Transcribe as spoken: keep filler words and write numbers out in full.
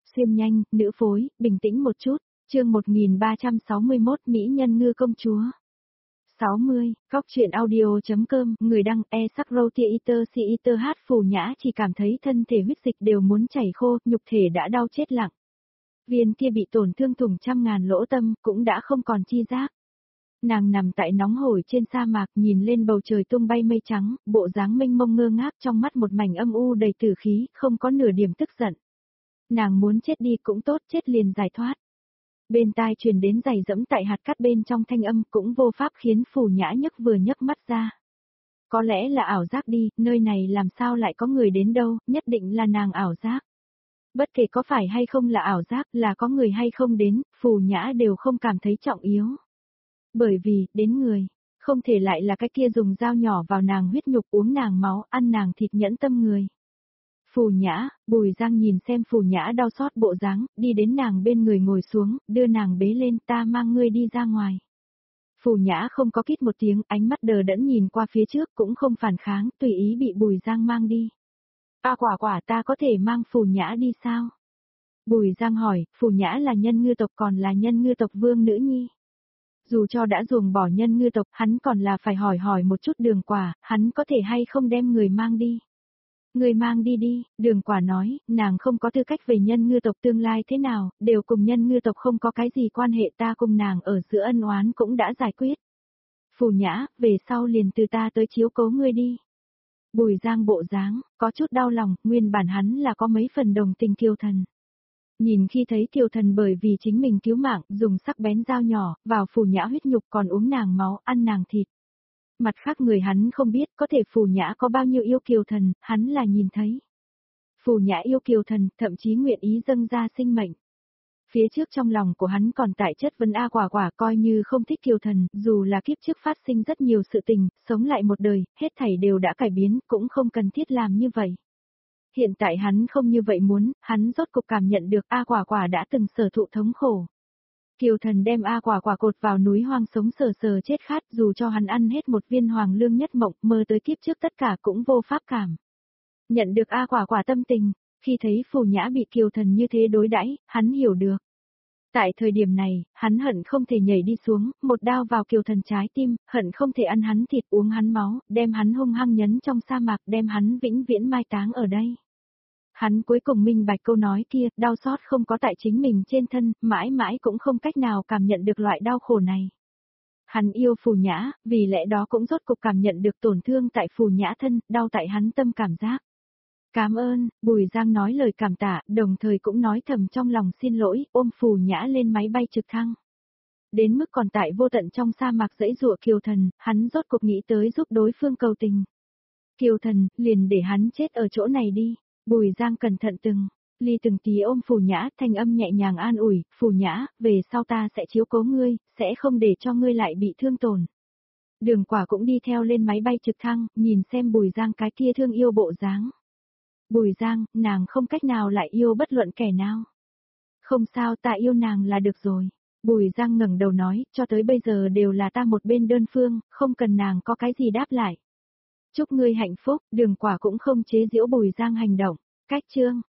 xuyên nhanh, nữ phối, bình tĩnh một chút, chương một nghìn ba trăm sáu mươi mốt Mỹ nhân ngư công chúa. sáu mươi, Góc truyện audio.com, người đăng e sắc roti iter si iter hát Phù Nhã chỉ cảm thấy thân thể huyết dịch đều muốn chảy khô, nhục thể đã đau chết lặng. Viên kia bị tổn thương thủng trăm ngàn lỗ tâm, cũng đã không còn chi giác. Nàng nằm tại nóng hổi trên sa mạc nhìn lên bầu trời tung bay mây trắng, bộ dáng mênh mông ngơ ngác trong mắt một mảnh âm u đầy tử khí, không có nửa điểm tức giận. Nàng muốn chết đi cũng tốt, chết liền giải thoát. Bên tai truyền đến giày dẫm tại hạt cát bên trong thanh âm cũng vô pháp khiến Phù Nhã nhấc vừa nhấc mắt ra. Có lẽ là ảo giác đi, nơi này làm sao lại có người đến đâu, nhất định là nàng ảo giác. Bất kể có phải hay không là ảo giác, là có người hay không đến, Phù Nhã đều không cảm thấy trọng yếu. Bởi vì, đến người, không thể lại là cái kia dùng dao nhỏ vào nàng huyết nhục uống nàng máu, ăn nàng thịt nhẫn tâm người. Phù Nhã, Bùi Giang nhìn xem Phù Nhã đau xót bộ dáng, đi đến nàng bên người ngồi xuống, đưa nàng bế lên, ta mang ngươi đi ra ngoài. Phù Nhã không có kít một tiếng, ánh mắt đờ đẫn nhìn qua phía trước cũng không phản kháng, tùy ý bị Bùi Giang mang đi. À quả quả ta có thể mang Phù Nhã đi sao? Bùi Giang hỏi, Phù Nhã là nhân ngư tộc còn là nhân ngư tộc vương nữ nhi. Dù cho đã ruồng bỏ nhân ngư tộc, hắn còn là phải hỏi hỏi một chút Đường Quả, hắn có thể hay không đem người mang đi. Người mang đi đi, Đường Quả nói, nàng không có tư cách về nhân ngư tộc tương lai thế nào, đều cùng nhân ngư tộc không có cái gì quan hệ, ta cùng nàng ở giữa ân oán cũng đã giải quyết. Phù Nhã, về sau liền từ ta tới chiếu cố ngươi đi. Bùi Giang bộ dáng, có chút đau lòng, nguyên bản hắn là có mấy phần đồng tình Kiều Thần. Nhìn khi thấy Kiều Thần bởi vì chính mình cứu mạng, dùng sắc bén dao nhỏ, vào Phù Nhã huyết nhục còn uống nàng máu, ăn nàng thịt. Mặt khác người hắn không biết có thể Phù Nhã có bao nhiêu yêu Kiều Thần, hắn là nhìn thấy. Phù Nhã yêu Kiều Thần, thậm chí nguyện ý dâng ra sinh mệnh. Phía trước trong lòng của hắn còn tại chất vấn A Quả Quả coi như không thích Kiều Thần, dù là kiếp trước phát sinh rất nhiều sự tình, sống lại một đời, hết thảy đều đã cải biến, cũng không cần thiết làm như vậy. Hiện tại hắn không như vậy muốn, hắn rốt cục cảm nhận được A Quả Quả đã từng sở thụ thống khổ. Kiều Thần đem A Quả Quả cột vào núi hoang sống sờ sờ chết khát, dù cho hắn ăn hết một viên hoàng lương nhất mộng, mơ tới kiếp trước tất cả cũng vô pháp cảm. Nhận được A Quả Quả tâm tình, khi thấy Phù Nhã bị Kiều Thần như thế đối đãi, hắn hiểu được. Tại thời điểm này, hắn hận không thể nhảy đi xuống, một đao vào Kiều Thần trái tim, hận không thể ăn hắn thịt uống hắn máu, đem hắn hung hăng nhấn trong sa mạc, đem hắn vĩnh viễn mai táng ở đây. Hắn cuối cùng minh bạch câu nói kia, đau xót không có tại chính mình trên thân, mãi mãi cũng không cách nào cảm nhận được loại đau khổ này. Hắn yêu Phù Nhã, vì lẽ đó cũng rốt cục cảm nhận được tổn thương tại Phù Nhã thân, đau tại hắn tâm cảm giác. Cảm ơn, Bùi Giang nói lời cảm tạ, đồng thời cũng nói thầm trong lòng xin lỗi, ôm Phù Nhã lên máy bay trực thăng. Đến mức còn tại vô tận trong sa mạc dãy dụa Kiều Thần, hắn rốt cục nghĩ tới giúp đối phương cầu tình. Kiều Thần, liền để hắn chết ở chỗ này đi. Bùi Giang cẩn thận từng, ly từng tí ôm Phù Nhã, thanh âm nhẹ nhàng an ủi, Phù Nhã, về sau ta sẽ chiếu cố ngươi, sẽ không để cho ngươi lại bị thương tổn. Đường Quả cũng đi theo lên máy bay trực thăng, nhìn xem Bùi Giang cái kia thương yêu bộ dáng. Bùi Giang, nàng không cách nào lại yêu bất luận kẻ nào. Không sao, ta yêu nàng là được rồi. Bùi Giang ngẩng đầu nói, cho tới bây giờ đều là ta một bên đơn phương, không cần nàng có cái gì đáp lại. Chúc ngươi hạnh phúc, Đường Quả cũng không chế giễu Bùi Giang hành động. Cách chương.